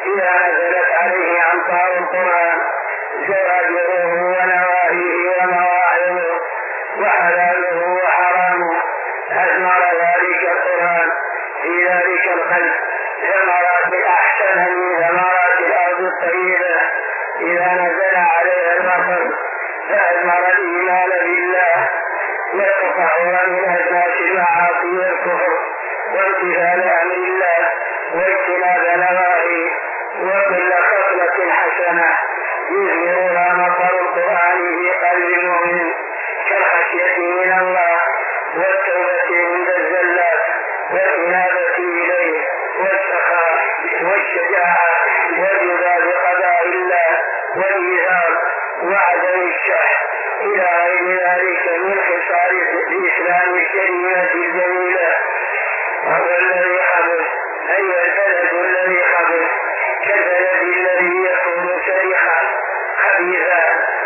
إذا نزلت عليه أمطار القرآن زواجره ونواهيه ومواعظه وحلاله وحرامه أثمر ذلك القرآن في ذلك القلب ثمرات أحسن من ثمرات الأرض الطيبة إذا نزل عليها المطر فأثمر الإيمان بالله وتطهر من أجناس المعاصي والكفر وامتثال أمر الله واجتناب نواهيه وكل خصلة حسنة يثمرها مطر القرآن في قلب المؤمن كالخشية من الله والتوبة عند الزلات والإنابة إليه والسخاء والشجاعة والرضا بقضاء الله والإيثار وعدم الشح إلى غير ذلك من خصال الإسلام الكريمة الجميلة. وهو الذي خبث أي البلد الذي خبث كالبلد الذي يكون سريحا خبيثا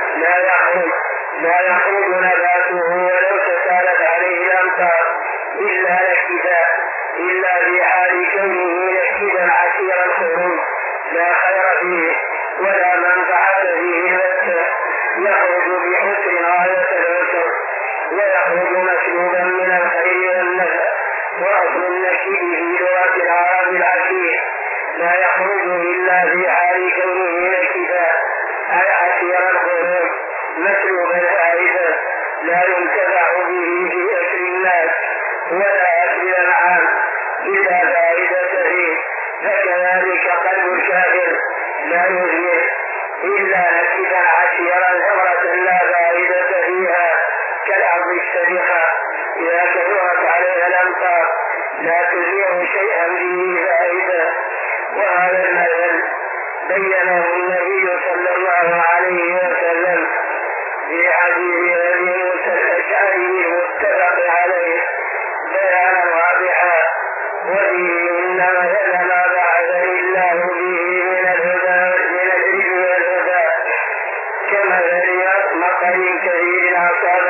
لا يخرج نباته ولو تسالت عليه الأمطار إلا في حال كونه نكدا عسير الخروج لا خير فيه ولا منفعة فيه بتة يخرج بحسن غاية العسر ويخرج مسلوبا من الخير والنفع وأصل النكد في لغة العرب العسير لا يخرج إلا في حال كونه نكدا أي عسير الخروج مسلوب الفائدة لا ينتفع به في أسر الناس ولا أسر الأنعام إلا فائدة فيه. فكذلك قلب الكافر لا يثمر إلا نكدا عسيرا ثمرة لا فائدة فيها كالأرض السريحة إذا كثرت عليها الأمطار لا تثمر شيئا به فائدة. وهذا المثل بينه النبي صلى الله عليه وسلم في حديث أبي موسى الأشعري المتفق عليه بيانا واضحا وفيه إن مثل ما بعثني الله به من العلم والهدى كمثل مطر كثير أصاب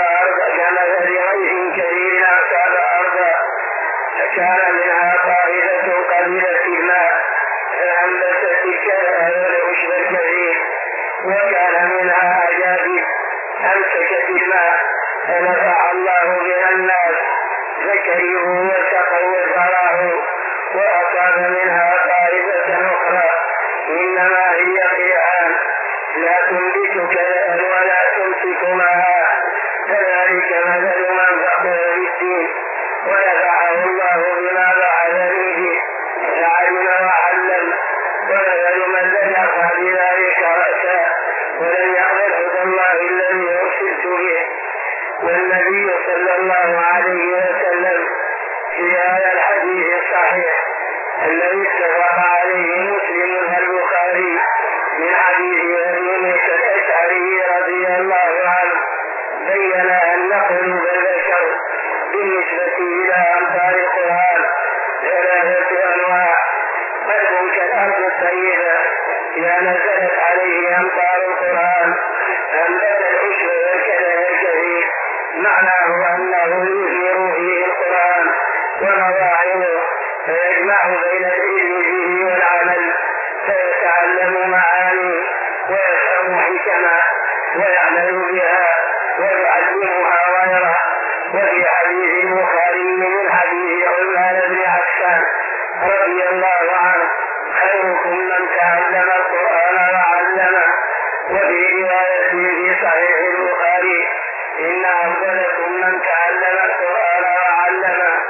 أرضا فكان منها طائفة قبلت الماء فأنبتت الكلأ والعشب الكثير وكان منها أجادب أمسكت الماء فنفع الله بها الناس فكرهوا واتقوا وزرعوا. وأصاب منها طائفة أخرى إنما هي قيعان لا تنبت كلأ ولا تمسك معها كذلك مثل من فقه بالدين ونفعه الله بما بعثني به فعلم وعلم. ومثل من لم يرفع بذلك رأسا ولم يقبل هدى الله الذي أرسلت به. والنبي صلى الله عليه وسلم في هذا الحديث الصحيح الذي اتفق عليه مسلم والبخاري من حديث أبي موسى الأشعري رضي الله عنه بين أن قلوب البشر بالنسبة إلى أمطار القرآن ثلاثة أنواع. قلب كالأرض الطيبة إذا نزلت عليه أمطار القرآن أنبت العشب والكلأ الكثير معناه أنه يثمر فيه القرآن ومواعظه فيجمع بين العلم به والعمل فيتعلم معاني ويفهم حكما ويعمل بها ويعلمها غيره. وفي حديث البخاري من حديث عثمان بن عفان رضي الله عنه خيركم من تعلم القرآن وعلمه. وفي رواية في صحيح البخاري إن أفضلكم من تعلم القرآن وعلمه.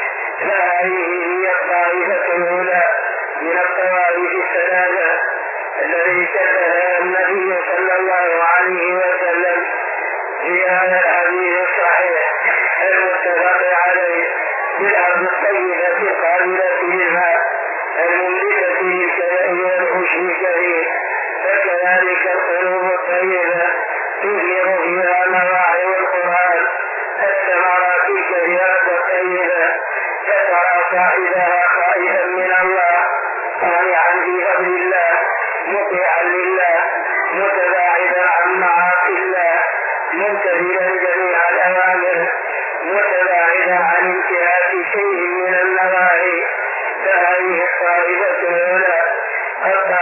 فهذه هي الطائفة الأولى من الطوائف الثلاثة الذي شبهها النبي صلى الله عليه وسلم في هذا الحديث الصحيح المتفق عليه بالأرض الطيبة القابلة للماء المملكة للكلأ والعشب الكثير. فكذلك القلوب الطيبة تثمر فيها مواعظ القرآن الثمرات الكثيرة الطيبة فترى صاحبها خائفا من الله طامعا في فضل الله مطيعا لله متباعدا عن معاصي الله ممتثلا جميع الأوامر متباعدا عن انتهاك شيء من النواهي. فهذه الطائفة الأولى. الطائفة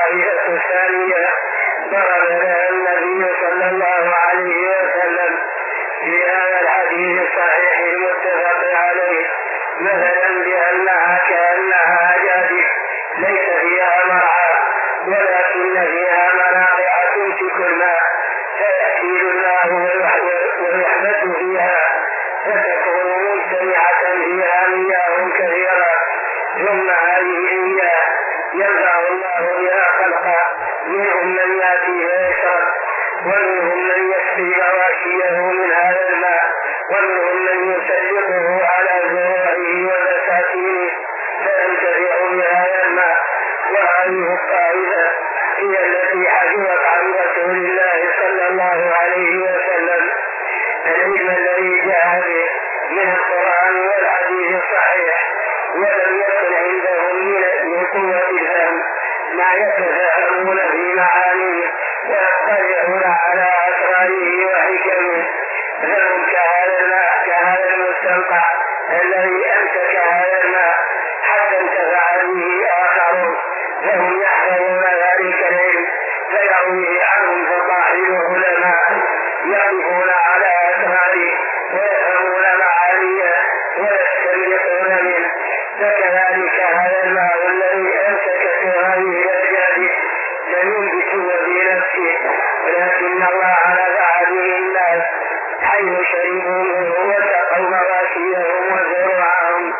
ضرب لها النبي صلى الله عليه وسلم في هذا الحديث الصحيح المتفق عليه مثلا بأنها كأنها جادب ليس فيها مرعى ولكن فيها مناقع تمسك الماء فيأتي الماء ويحبس فيها فتكون مجتمعة فيها مياه كثيرة ثم هذه المياه ينفع الله بها خلقا منهم من يأتي فيشرب ومنهم من يسقي مواشيه من هذا الماء ومنهم من يسلطه على زروعه وبساتينه فينتفع بهذا الماء. وهذه الطائفة هي التي حفظت عن رسول الله صلى الله عليه وسلم العلم الذي جاء به من القرآن والحديث الصحيح ولم يكن عندهم من قوة الفهم ما يتفاهمون في معانيه ويطلعون على أسراره وحكمه فهم كهذا المستنقع الذي أمسك هذا الماء حتى انتفع به آخرون فهم يحفظون ذلك العلم فيرويه عنهم فضاحل العلماء يقفون على أسراره ويفهمون معانيه ويستنبطون منه. فكذلك هذا الماء الذي أمسكته هذه الأجيال سينبت في نفسه ولكن الله نفع به الناس حيث شربوا منه وسقوا مواشيهم وزروعهم.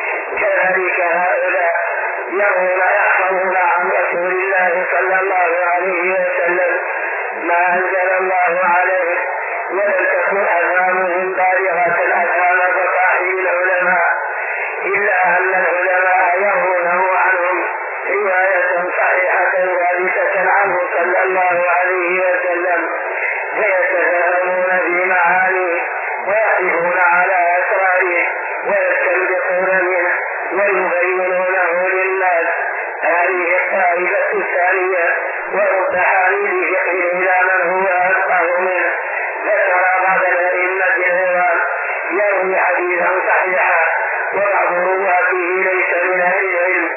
كذلك هؤلاء يرون يحفظون عن رسول الله صلى الله عليه وسلم ما أنزل الله عليه ولم تكن أفهامهم بالغة الأفهام فصاحب العلماء إلا أن العلماء يرونه عنهم رواية صحيحة ثابتة عنه صلى الله عليه وسلم فيتفاهمون في معانيه ويقفون على أسراره ويستنبطون منه ويبينونه للناس. هذه الطائفة الثانية ورد حامل فقه إلى من هو أفقه منه فترى بعض الأئمة العظام يروي حديثا صحيحا وبعض رواته ليس من أهل العلم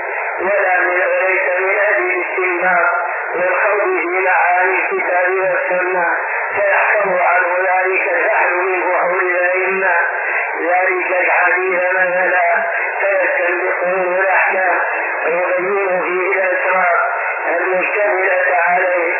وليس من أهل الاستنباط والخوض في معاني الكتاب والسنة فيحفظ عنه ذلك الفحل من فحول الأئمة ذلك الحديث مثلا فيستنبطون الأحكام ويبين فيه الأسرار المشتملة عليه.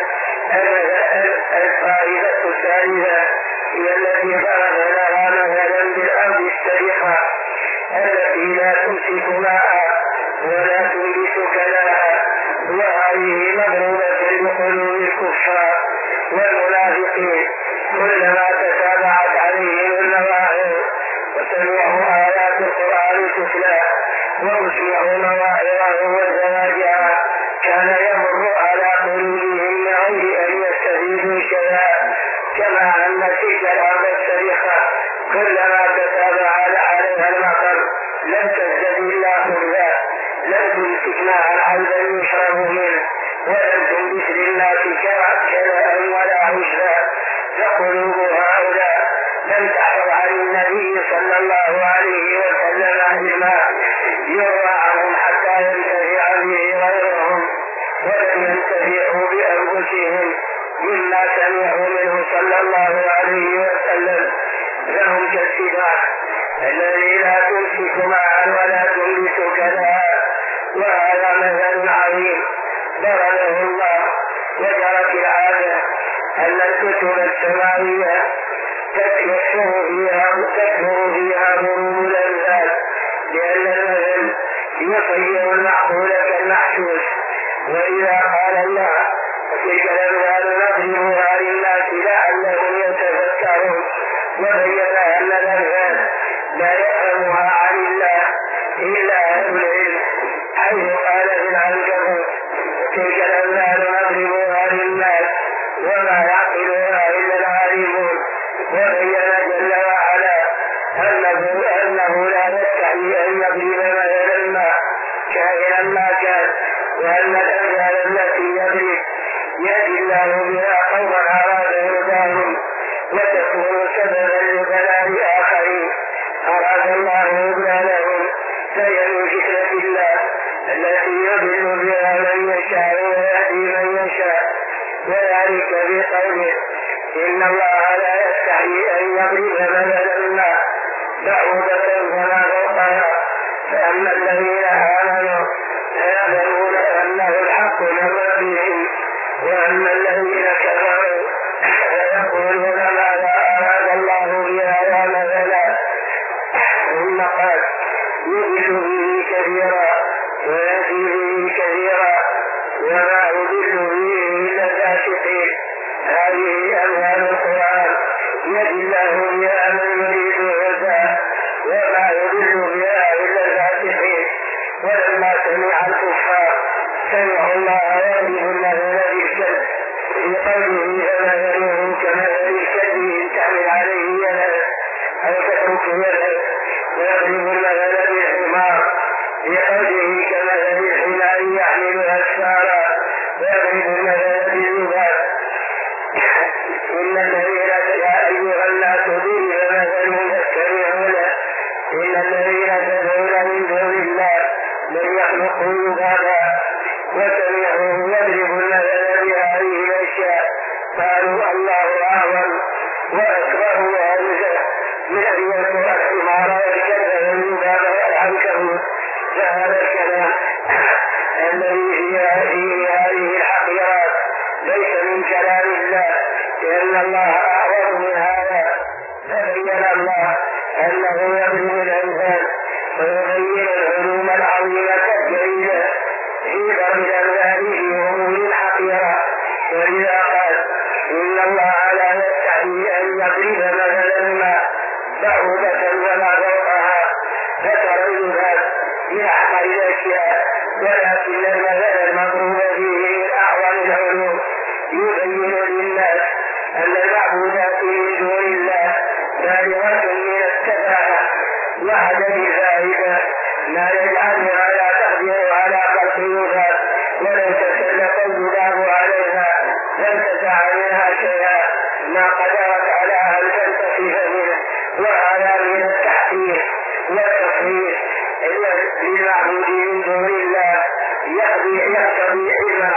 الطائفة الثالثة هي التي ضرب لها مثلا بالأرض السريقة التي لا تمسك ماء ولا تنبت كلاها وهذه مضروبة بقلوب الكفار والمنافقين كلما تتابعت عليهم النواهي وسمعوا آيات القرآن تتلى وأسمعوا مواعظه والزواجع كان يمر على قلوبهم من غير أن يستفيدوا شيئا كما أن تلك الأرض السريقة كلما تتابع عليها المطر لم تزدد إلا خبزا لم تمسك ماء عذبا يشرب منه ولم تنبت للناس كلاء ولا عشبا. فقلوب هؤلاء لم تحفظ عن النبي صلى الله عليه وسلم عن الماء يروى عنهم حتى ينتفع به غيرهم ولم ينتفعوا بأنفسهم مما سمعوا منه صلى الله عليه وسلم. لهم كالسباع الذي لا تمسك ماء ولا تنبت كلاء. وهذا مثل عظيم ضربه الله. وجرت العادة أن الكتب السماوية تكثر فيها ضروب الأمثال لأن المثل يصير المعقول كالمحسوس. وإذا قال الله تلك الأمثال نضربها للناس لعلهم يتفكرون وبين أن الأمثال لا يفهمها عن الله إلا أهل العلم حيث قال في العنكبوت تلك الأمثال نضربها للناس وما يعقلها إلا العالمون. وبين جل وعلا أنه لا يستحي أن يضرب مثلا ما كائنا ما كان وأن الأمثال التي يضرب يهدي الله بها قوما أراد هداهم وتكون سببا لضلال آخرين أراد الله إضلالهم فهي من فتنة الله التي يضل بها من يشاء ويهدي من يشاء وذلك قوله إن الله لا يستحيي أن يضرب مثلا ما بعوضة فما فوقها فأما الذين آمنوا فيعلمون أنه الحق من ربهم وأما الذين كفروا فيقولون ماذا أراد الله بهذا مثلا ثم قال يضل به كثيرا ويهدي به كثيرا وما يضل به إلا الفاسقين. هذه أمثال القرآن يهدي الله بها من يريد هداه وما يضل بها إلا الفاسقين. ولما سمع الكفار سمعوا الله يضرب المثل بالكذب في قوله فمثله كمثل الكلب إن تحمل عليه يلهث أو تتركه يلهث ويضرب المثل بالحمار في قوله كمثل الحمار يحمل أسفارا ويضرب المثل بالذباب. إن الذين يا أيها الناس ضرب مثل فاستمعوا له إن الذين تدعون من دون الله لن يخلقوا ذبابا وسمعوا يضرب المثل بهذه الأشياء قالوا الله أعظم وأكبر وأنزه من أن يذكر الحمار والكلب والذباب والعنكبوت. فهذا الكلام الذي في هذه الحقيقات ليس من كلام الله لأن الله أعظم من هذا. فبين الله أنه يضرب الأمثال ويبين العلوم العظيمة الجليلة في ضرب الأمثال في أمور حقيرة. ولذا قال إن الله لا يستحيي أن يضرب مثلا ما بعوضة وما فوقها ذكر الذباب من أحقر الأشياء ولكن المثل المضروب فيه من أعظم العلوم يبين للناس أن المعبودات من دون الله بالغة من التفاهة وعدم الفائدة ما يجعلها لا تقدر على خلق الذباب ولو تسلط الذباب عليها لم تدع منها شيئا ما قدرت على أن تنتصف منه. وهذا من التحقير والتصوير للمعبود من دون الله يقضي علما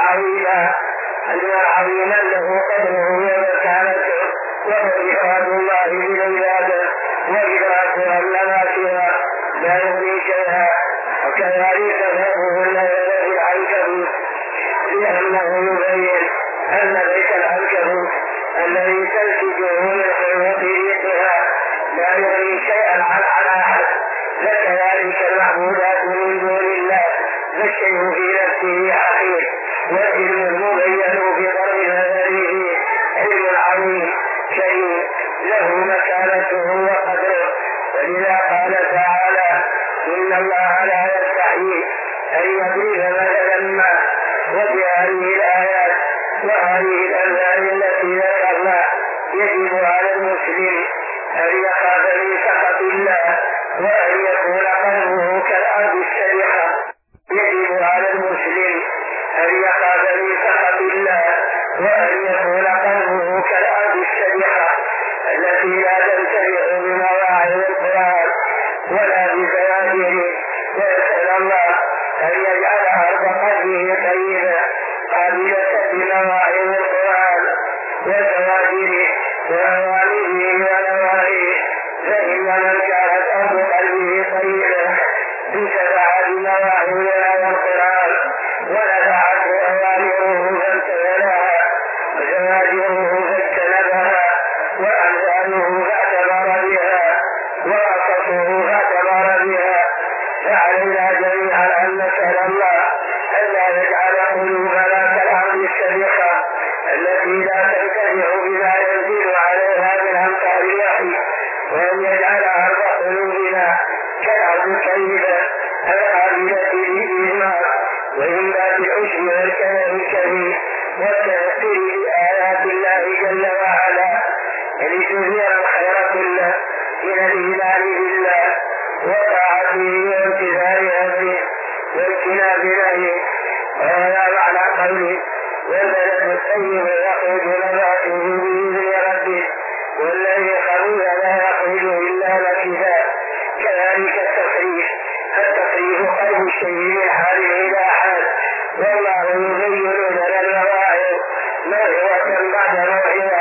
عظيما له قدره ومكانته وهو إفراد الله بالعبادة وإدراك أن ما سواه لا يغني شيئا. وكذلك فهمه الذي في العنكبوت لأنه يبين أن بيت العنكبوت الذي تنسجه من خلوة ريقها لا يغني شيئا عن أحد. فكذلك المعبودات من دون الله فالشيء في نفسه حقير والعلم المبين في ضرب مثله علم عظيم شيء له مكانته وقدره. ولذا قال تعالى إن الله لا يستحيي أن يضرب مثلا ما. وبهذه الآيات وهذه الأمثال التي ذكرنا يجب على المسلم أن يخاف من سخط الله وأن يكون قلبه كالأرض السابقة. يجب على المسلم أن يخاف من سخط الله وأن يكون قلبه كالأرض السابقة التي لا تنتفع بمواعظ القرآن ولا بزواجره. ويسأل الله أن يجعل أرض قلبه طيبة قابلة بمواعظ القرآن وزواجره وأوامره ونواهيه. فإن من كانت أرض قلبه طيبة انتفع بمواعظ القرآن ونفعته أوامره فامتثلها وزواجره فاجتنبها وأمثاله فاعتبر بها وقصصه فاعتبر بها. فعلينا جميعا أن نسأل الله ألا يجعل قلوبنا كالأرض السابقة التي لا تنتفع بما ينزل عليها من أمطار الوحي وأن يجعل أرض قلوبنا كالأرض الطيبة القابلة للإيمان وإنبات العشب والكلام الكريم والتأثير بآيات الله جل وعلا لتظهر الخير كله من الإيمان بالله وطاعته وامتثال أمره واجتناب نهيه. وهذا معنى قوله والبلد الطيب يخرج نباته بإذن ربه والذي خبث لا يخرج إلا نكدا. كذلك التصريف قلب الشيء من حال إلى حال والله يبين لنا المواعظ موعظة بعد موعظة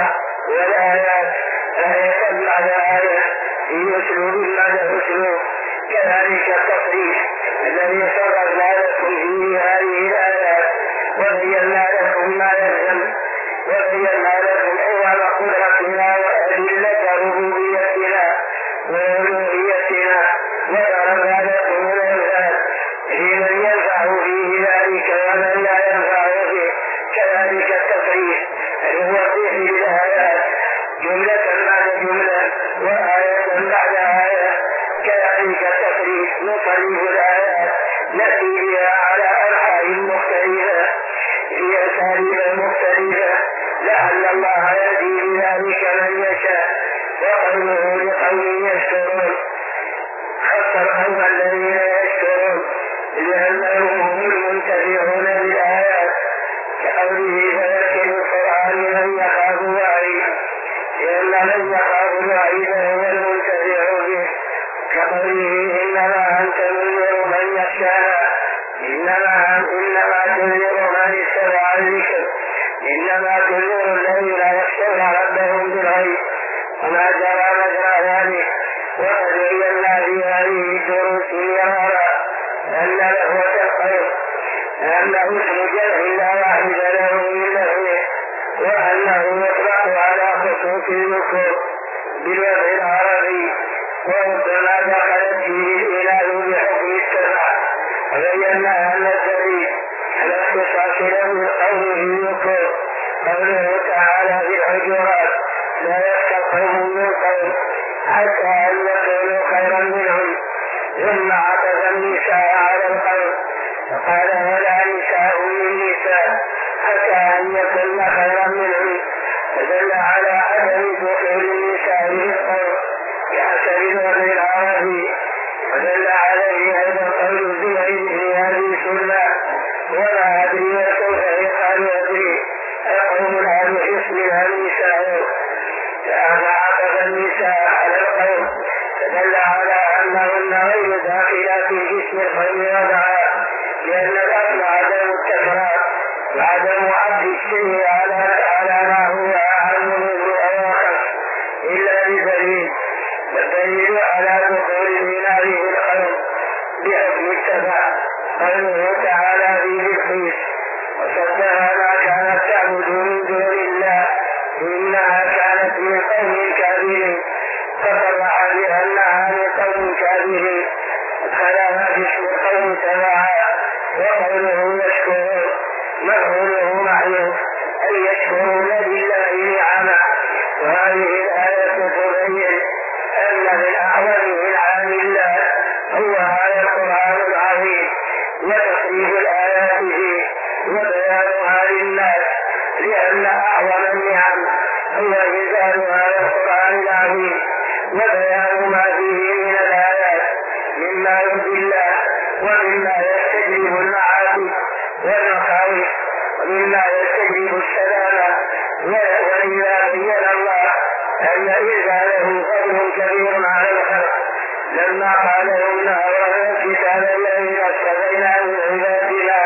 وأنه اسم جمع لا واحد له من لفظه، وأنه يطلق على خصوص الذكور بالوضع العربي، وربما دخلت فيه الإله بحكم السبع. وبينا أن الدليل على اختصاص له قوله ذكور قوله تعالى في الحجرات لا يستقيم من قول حتى أن يكونوا خيرا منهم، ثم عطف النساء على القول فقال ولا نساء من نساء حتى أن يكون خيرا منهم، فدل على عدم دخول النساء في القول بحسب الوضع العربي. ودل عليه أيضا قول زهير في هذه السنة ولا أدري وسوف يقال أدري يقوم العدو حسنها النساء، فعطف النساء على القول فدل على أنهن غير داخلات في اسم القوم وضعا، لأن الأصل عدم التكرار وعدم عبد الشيء على ما هو أعم منه أو أخف إلا بدليل، والدليل على دخول الإله في القوم بحكم السبع قوله تعالى في بلقيس وصدها ما كانت تعبد من دون الله إنها كانت من قوم كافرين، فصرح بأنها من قوم كافرين ادخلها في اسم القوم تبعا. وقوله يشكرون مفعوله معروف أن يشكرون لله نعمه، وهذه الآية تبين أن من أعظم نعم الله هو هذا القرآن العظيم وتصريف الآيات فيه وبيانها للناس، لأن أعظم النعم هو إنزال هذا القرآن العظيم وبيان ما فيه من الآيات مما يرضي الله ومما يستجلب المعاصي والمخاوف ومما يستجلب السلامة. ولذا بين الله أن إنزاله فضل كبير على الخلق لما قال إنا أورثنا الكتاب الذين اصطفينا من عبادنا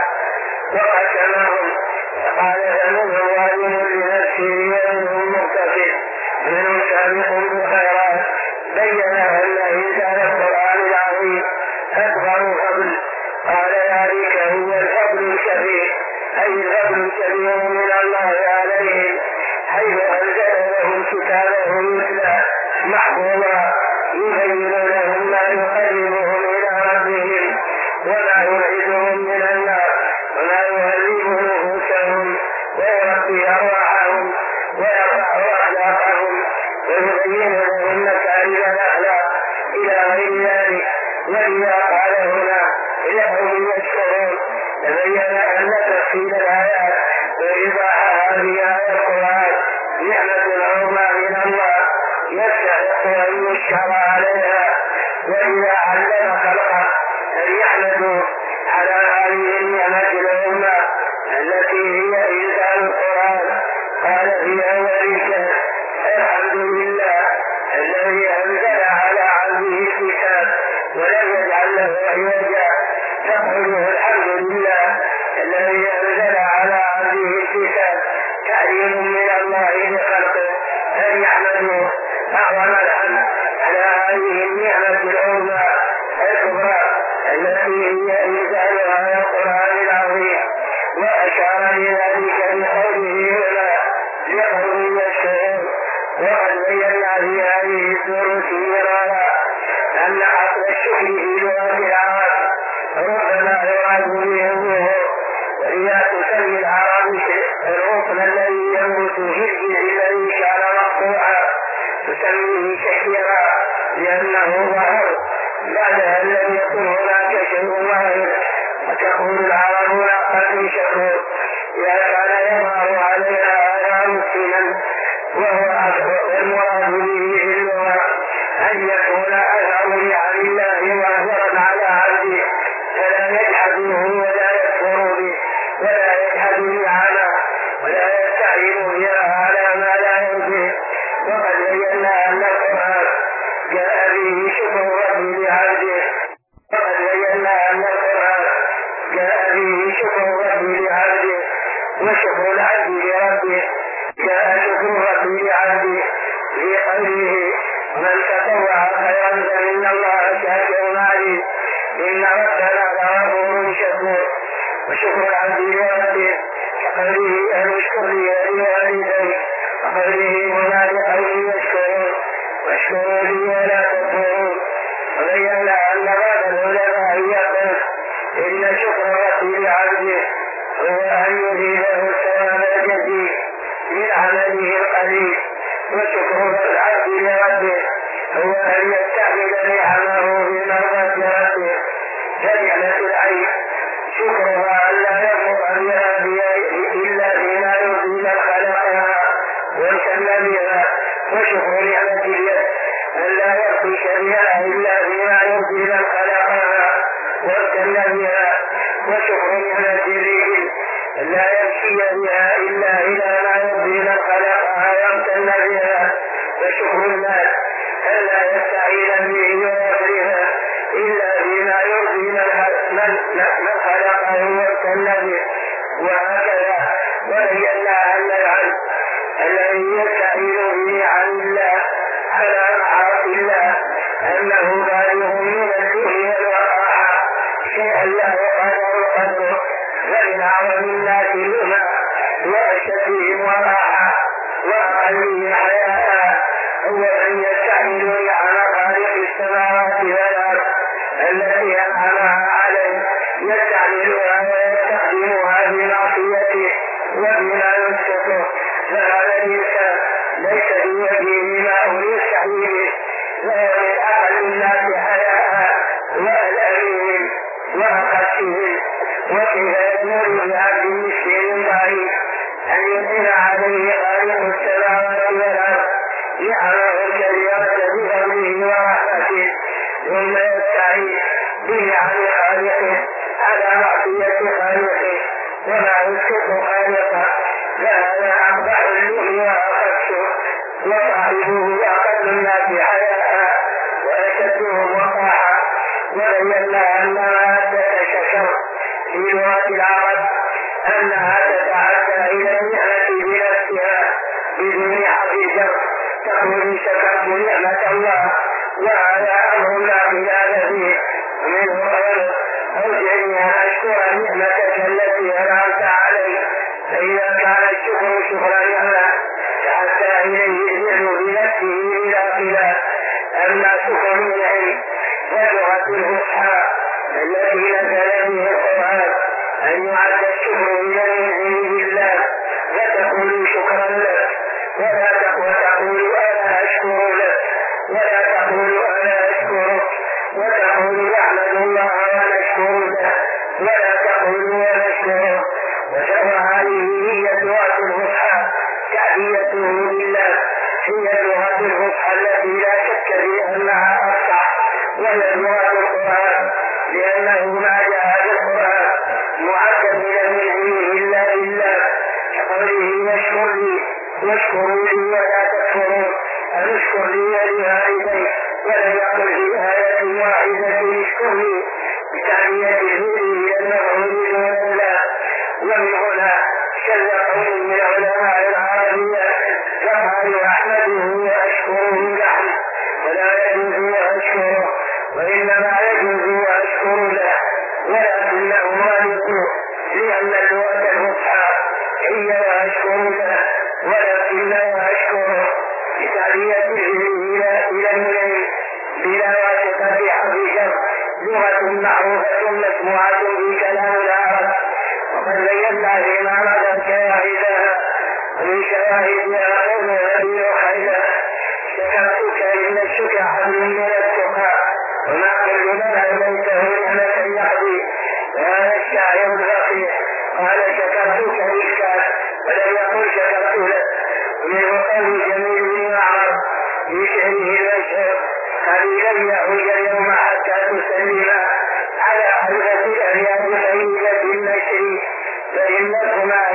وقسمهم فقال فمنهم ظالم لنفسه ومنهم مقتصد ومنهم سابق بالخيرات. بين أن إنزال القرآن العظيم أكبر فضل، قال ذلك هو الفضل الكبير أي الفضل الكبير من الله عليهم حيث أنزل لهم كتابه يتلى محفوظا يبين لهم ما يقربهم إلى ربهم وما يبعدهم من النار وما يهذب نفوسهم ويربي أرواحهم ويرفع أخلاقهم ويبين لهم مكارم الأخلاق إلى غير ذلك. ولذا قال هنا لهم يشكرون، تبين أن تفصيل الآيات وإيضاحها في آية القرآن نعمة عظمى من الله يستحق أن يشكر عليها، وإذا علم خلقه أن يحمدوا على هذه النعمة العظمى التي هي إنزال القرآن. قال في أول الكهف الحمد لله الذي أنزل على عبده الكتاب ولم يجعل له عوجا، فقوله الحمد لله الذي أنزل على عبده الكتاب تعليم من الله لخلقه أن يحمدوا أعظم الحمد على هذه النعمة العظمى الكبرى التي هي إنزال هذا القرآن العظيم. وأشار لذلك بقوله هنا لقوم يشكرون. وقد بينا في هذه الدروس مرارا أن أصل الشكر في لغة العرب ربما يراد به الظهور، وهي تسمي العرب الغصن الذي ينبت في الجذع الذي كان مقطوعا تسميه شكيرا لأنه ظهر بعدها لم يكن هناك شيء ظاهر. وتقول العرب ناقة شكور إذا كان يظهر عليها آثار السنن، وهو المراد به في اللغة أن يكون أثر نعم الله ظاهرا على عبده فلا يجحده ولا يكفر به ولا يجحد نعمه ولا يستعين بها على ما لا يرضيه. وقد بينا أن القرآن جاء به شكر الرب لعبده وشكر العبد لربه جاء شكر الرب لعبده في قوله ومن تطوع خيرا فإن الله شاكر عليم إن ربنا لغفور شكور. وشكر العبد لربه كقوله أن اشكر لي ولوالديك، وقوله وما لقوم يشكرون واشكروا لي ولا تكفرون. وبين أن بعض العلماء يقول إن شكر الرب لعبده هو أن يزيده الثواب الجزيل من عمله القليل، وشكر العبد لربه هو أن يستعمل نعمه بمرضاة ربه كنعمة العين شكرها أن لا يمر بها إلا بما يرضي من خلقها وامتن بها، وشكر نعمة اليد أن لا يرضي بها إلا بما يرضي من خلقها وامتن بها، وشكر نعمة الرجل أن لا يمشي بها إلا إلى ما يرضي من خلقها وامتن بها، وشكر المال أن لا يستعين به ويصرفها إلا بما يرضي من خلقه وامتن به. وهكذا وبينا أن العبد الذي يستعين به عن الله على معاصي الله أنه بالغ من الجهل والوقاحة شيئا لا يقدر قدره، ومن أعظم الناس لما وأشدهم وقاحة وأقلهم حياء هو من يستعمل نعم خالق السماوات والأرض التي أنعمها عليه يستعملها ويستخدمها بمعصيته وبما يسقطه، فهذا الإنسان ليس بوجهه ما يستحي به، وهو من أقل الناس حياء وألأمهم وأقسهم. وكيف يكون لعبد مسكين ضعيف أن ينعم عليه خالق السماوات والأرض نعمه الكبيرة بفضله ورحمته ثم يستعين بنعم خالقه على معصية خالقه وما يسقط خالقه، فهذا أقبح اللؤم وأخشه، وصاحبه أقل الناس حياء وأشدهم وقاحة. وبينا أن مادة شكر في لغة العرب أنها تتعدى إلى النعمة بنفسها بدون حرف جر، تقول شكرت نعمة الله، وهذا أمر لا خلاف فيه. منه قول أوجعني أن أشكر نعمتك التي أنعمت علي، فإذا كان الشكر شكر نعمة تحتى إليه النعم بنفسه إلى خلاف. أما شكر النعم فلغة الفصحى التي نزل به القرآن أن يعد الشكر من النعم بالله، فتقول شكرا لك ولا تقول أنا أشكر لك ولا تقول أنا أشكرك، وتقول نحمد الله ونشكر له ولا تقول ونشكره. وهذه هي لغة الفصحى تعبيته لله، هي لغة الفصحى التي لا شك في أنها أفصح، وهي لغة القرآن لأنه ما جاء في القرآن معتمدا من علمه إلا بالله، كقوله يشكر لي واشكروا لي ولا تكفرون، أن اشكر لي ولوالديك، ولم يقل في آية واحدة اشكر لي بتعبية الهدي إلى المفعول دون الله. ومن هنا شذ قوم من علماء العربية فقالوا أحمده وأشكره نحن ولا يجوز وأشكره، وإنما يجوز وأشكر له، ولكنه غالب لأن اللغة الفصحى هي وأشكر له ولكنه أشكره بتعبيته إلى المنعم بلا واسطة حرف جر، لغة معروفة مسموعة في كلام العرب. وقد بينا فيما مضى شواهدها، ومن شواهدها قول النبي خيرا شكرتك إن الشكر حبل من التقى، وما كل من ألميته نعمة يعطي. وهذا الشاعر الرقيق قال شكرتك بالكاف ولم يقل شكرت لك. ومنه قول جميل بن معمر في شعره المشهور قليلا يعود اليوم حتى تسلما على حلفة الأبيات خيرة النشر، فإنكما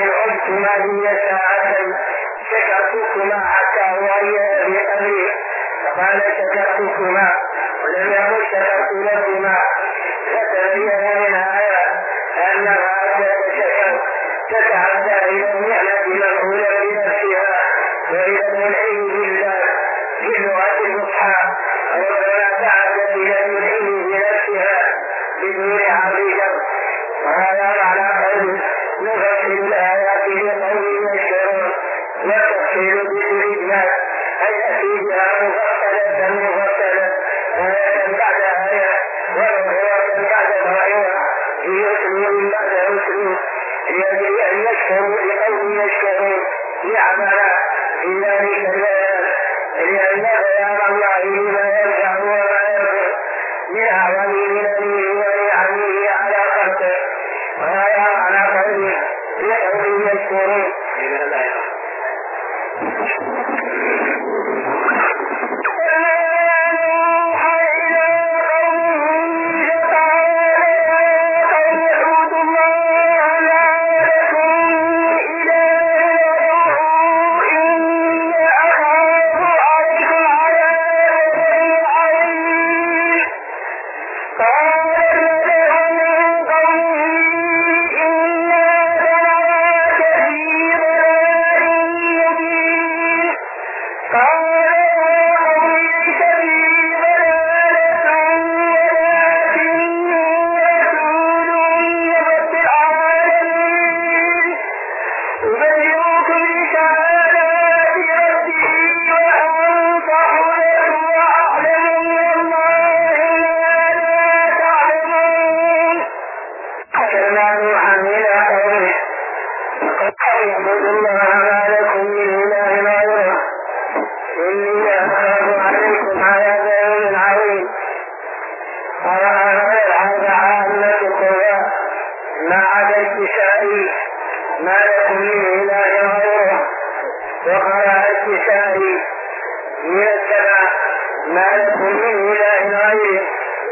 على الكسائي ما لكم من إله غيره. وقرأ الكسائي من السماء ما لكم من إله غيره.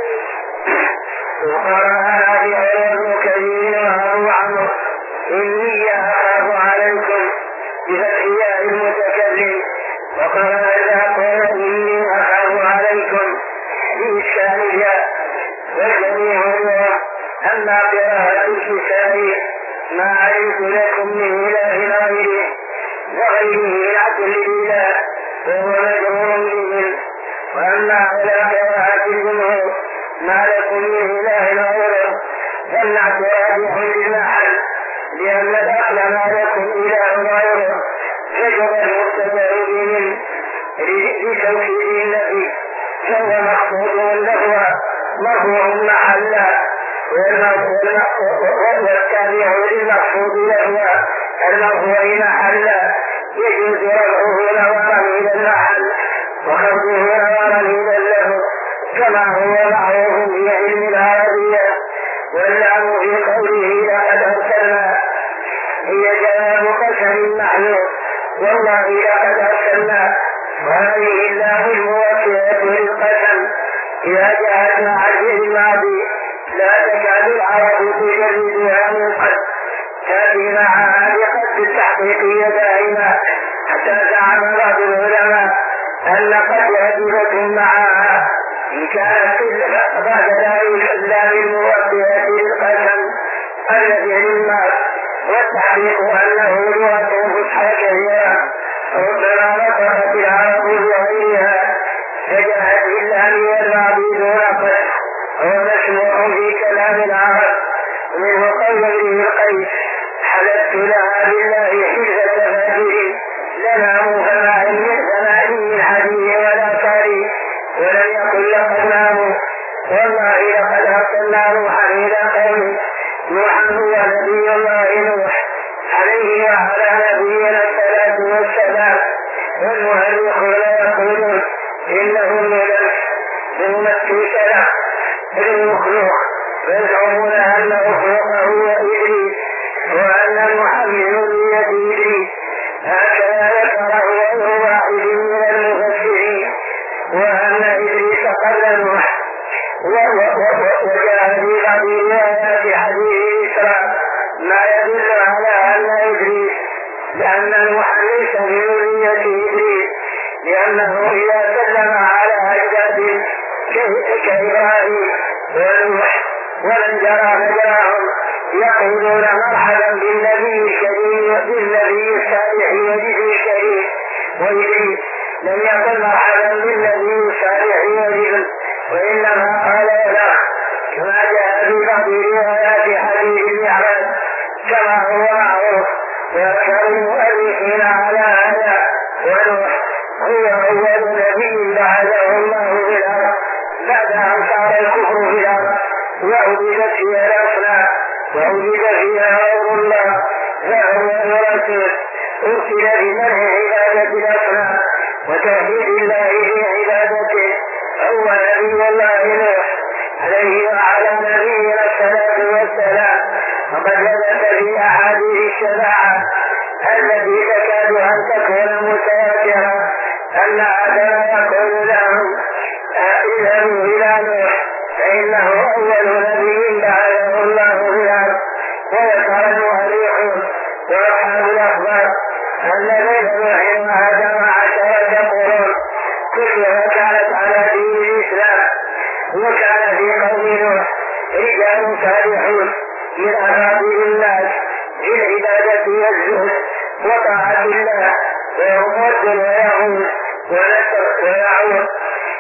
وقرأ نافع وابن كثير وأبو عمرو إني أخاف عليكم بفتح ياء المتكلم. وقرأ الباقر إني أخاف عليكم بإسكان الياء. والجميع هو أما قراءة الكسائي ما علمت لكم من إله غيره وغيره العدل لله وهو مجرور به. وأما على قراءة الجمهور ما لكم من إله غيره فالنعت راجع للمحل لأن الأصل ما لكم إله غيره فجر المبتدأ به لتوكيد النبي فهو مخفوض له مرفوع محلا والتابع للمخفوض له المرفوع محلا يجوز رفعه نظرا إلى المحل وخفضه نظرا إلى اللفظ كما هو معروف في علم العربية. واللام في قوله لقد أرسلنا هي جواب قسم محذوف والله لقد أرسلنا. وهذه اللام الموكلة للقسم إذا جاءت مع الفعل الماضي لا تكاد العرب تجردها من قد تأتي معها بقصد التحقيقية دائما حتى زعم بعض العلماء أن قد واجبة معها إن كانت بعد ذلك اللام الموكلة للقسم الذي للمال. والتحقيق أنه لغة فصحى كثيرة ربما نطقت العرب بغيرها فجاءت باللام والماضي دون قسم وهو مشروع في كلام العرب. ومنه قول ابن القيس حلفت لها بالله حلفة فاجر لنام ثمانين حديث ولا صاري ولم يقل لقد ناموا. والله لقد أرسلنا نوحا إلى قومه. نوحا هو نبي الله نوح عليه وعلى نبينا الصلاة والسلام. والمؤرخون يقولون إنه لممثل سلام المخلوق ويزعمون أن مخلوقه هو إدريس وأن محمد ذرية إدريس. هكذا ذكره غير واحد من المفسرين. وأن إدريس قبل نوح. وجاء في بعض روايات حديث إسراء ما يدل على أن إدريس لأن نوحا ليس من ذرية إدريس لأنه إذا سلم على أجداد كإبراهيم ونوح ومن جرى مجراهم يقولون مرحبا بالنبي الكريم بالنبي الصالح وجده الكريم. وإدريس لم يقل مرحبا بالنبي الصالح وجده وإنما قال له كما جاء في بعض روايات حديث المعراج كما هو معروف. ويذكر المؤلفين على هذا. ونوح هو أول نبي بعثه الله في الأرض بعد أن صار الكفر في الأرض وعبدت فيها الأصنام وعبد فيها غير الله فهو رسول أرسل بمنع عبادة الأصنام وتوحيد الله في عبادته. هو نبي الله نوح عليه وعلى نبينا الصلاة والسلام. وقد ثبت في أحاديث الشفاعة التي تكاد أن تكون متواترة أن آدم يقول لهم اذهبوا إلى نوح فإنه أول نبي بعثه الله في الأرض. وذكر المؤرخون وأصحاب الأخبار أن بين نوح وآدم 10 قرون كلها كانت على دين الإسلام. وكان في قوم نوح رجال صالحون من أفاضل الناس في العبادة والزهد وطاعة الله وهم ود ويغوث ونسر ويعود.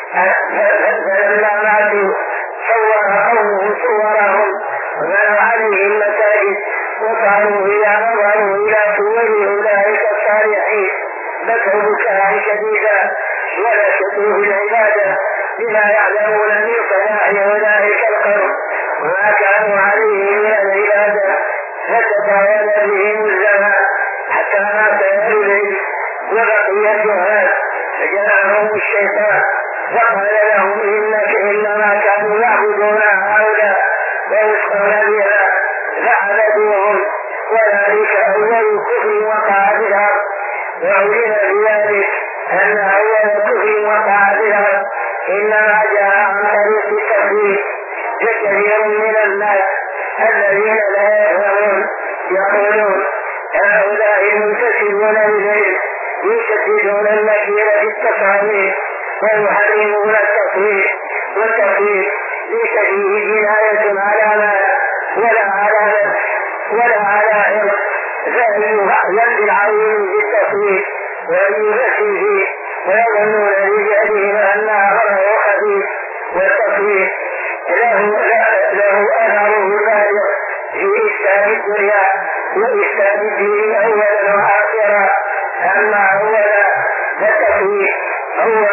فلما ماتوا صور قومهم صورهم وبنوا عليهم مساجد وقالوا إذا نظروا إلى صور أولئك الصالحين بكوا بكاء شديدا ونشطوا في العبادة بما يعلمون من صلاح أولئك القوم وما كانوا عليه من العبادة. فتطاول بهم الزمان حتى مات إليه وبقي الجهال. فجاءهم الشيطان وقال لهم إنما كانوا يعبدون هؤلاء ويسقون بها فعبدوا يظلمون وذلك أول كفر وقع في الأرض. وعلم بذلك أن أول كفر وقع في الأرض إنما جاء عن طريق التكليف. كثير من الناس الذين لا يفهمون يقولون هؤلاء المنتسبون إليه يشددون النكير في التصاريف ويحرمون التصوير والتقليد ليس فيه جناية على مال ولا على نفس ولا على عرض، فيلقي العظيم بالتصوير ويبكي فيه ويظنون بجهلهم أنها غير خبيث. والتصوير له أثره بالغ في إفساد الدنيا وإفساد الدين أولا وآخرا. أما أولا فالتصوير هو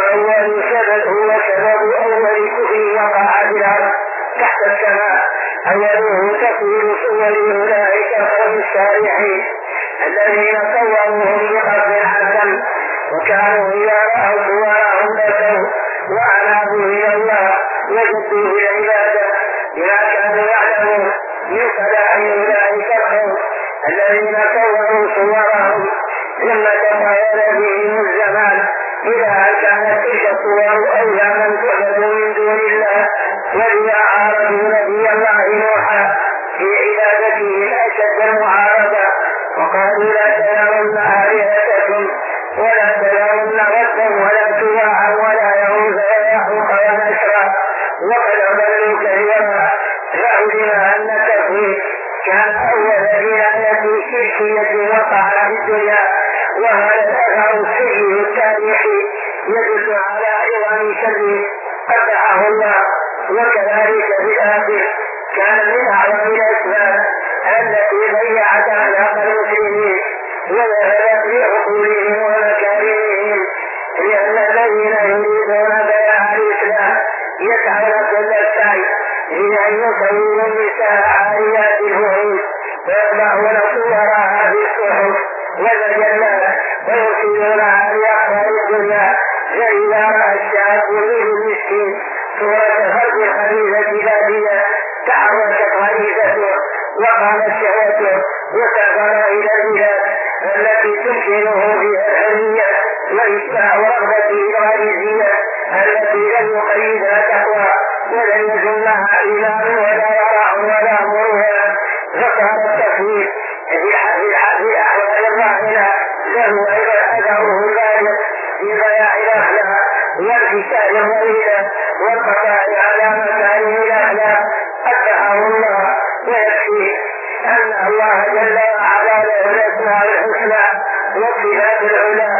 سبب أول كفر وقع في الأرض تحت السماء. أوله تصوير صور أولئك القوم الصالحين الذين صوروهم بقصد حسن وكانوا إذا رأوا صورهم بكوا وأنابوا إلى الله وجدوا بالعبادة بما كانوا يعلمون من صلاح أولئك القوم الذين صوروا صورهم لما تطاول بهم الزمان إذا كانت تلك الصور أوهاما تعبد من دون الله. وإذا عارضوا نبي الله نوحا في عبادته أشد المعارضة وقالوا لا تذرن آلهتكم ولا تذرن ودا ولا سواعا ولا يغوث ويعوق ونسرا وقد أضلوا كثيرا. فعلم أن التكوين كان أول بناية شركية وقع في الدنيا، وهذا الأثر السيء التاريخي يدل على عظم شره قطعه الله. وكذلك في الآخر كان من أعظم الأسباب التي ضيعت أخلاق المسلمين وذهبت بعقولهم ومكارمهم، لأن الذين يريدون بيع الإسلام يسعون كل السعي إلى أن يصوروا النساء عاريات الهروب ويطبعون صورها في الصحف والمجلات ويرسلونها لأخبار الدنيا. فإذا رأى الشاب منه المسكين صورة فرد خليفة بادية تحركت غريزته وقامت شهوته وسافر إلى البلاد التي تمكنه فيها الحرية وإشباع رغبته الغريزية التي لم يقيدها تقوى ولم يكن لها إيمان ولا ورع ولا مروءة. فصار التفويض في أحوال الراحلة له أثره البالغ في ضياع الأخلاق وانتشار الضريبة والقضاء على مكارم الأخلاق. قدعه الله ويكفي أن الله جل وعلا له الأسماء الحسنى والصفات العلى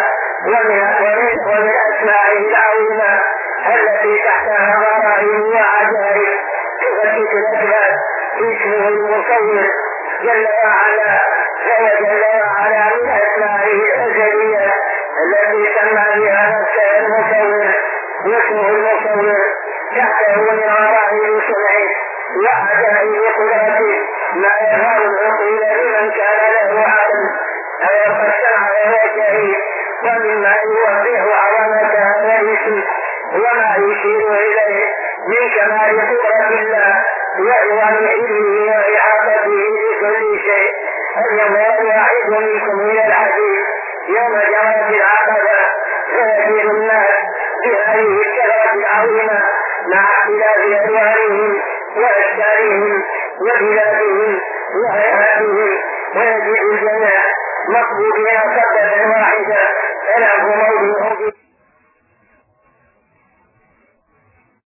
ومن أسمائه العظيمة التي تحتها غرائب وعجائب تفتت الأسباب اسمه المصور جل وعلا. فهو جل وعلا من أسمائه الأزلية التي سمى بها نفسه المصور، واسمه المصور تحته من غرائب صنعه وعجائب قدرته ما يظهر العقول لمن كان له عقل أو يلقى السمع وهو شهيد، ومما يوضح عظمة هذا الاسم وما يشير إليه من كمال قدرة الله وعظم علمه وإحاطته بكل شيء. اليوم الواحد منكم من الحديث يوم جرت العقبة فيجد الناس بهذه الشجرة العظيمة مع اختلاف ألوانهم وأشكالهم وبلادهم وهيئاتهم، ويجد الجميع مقبوضين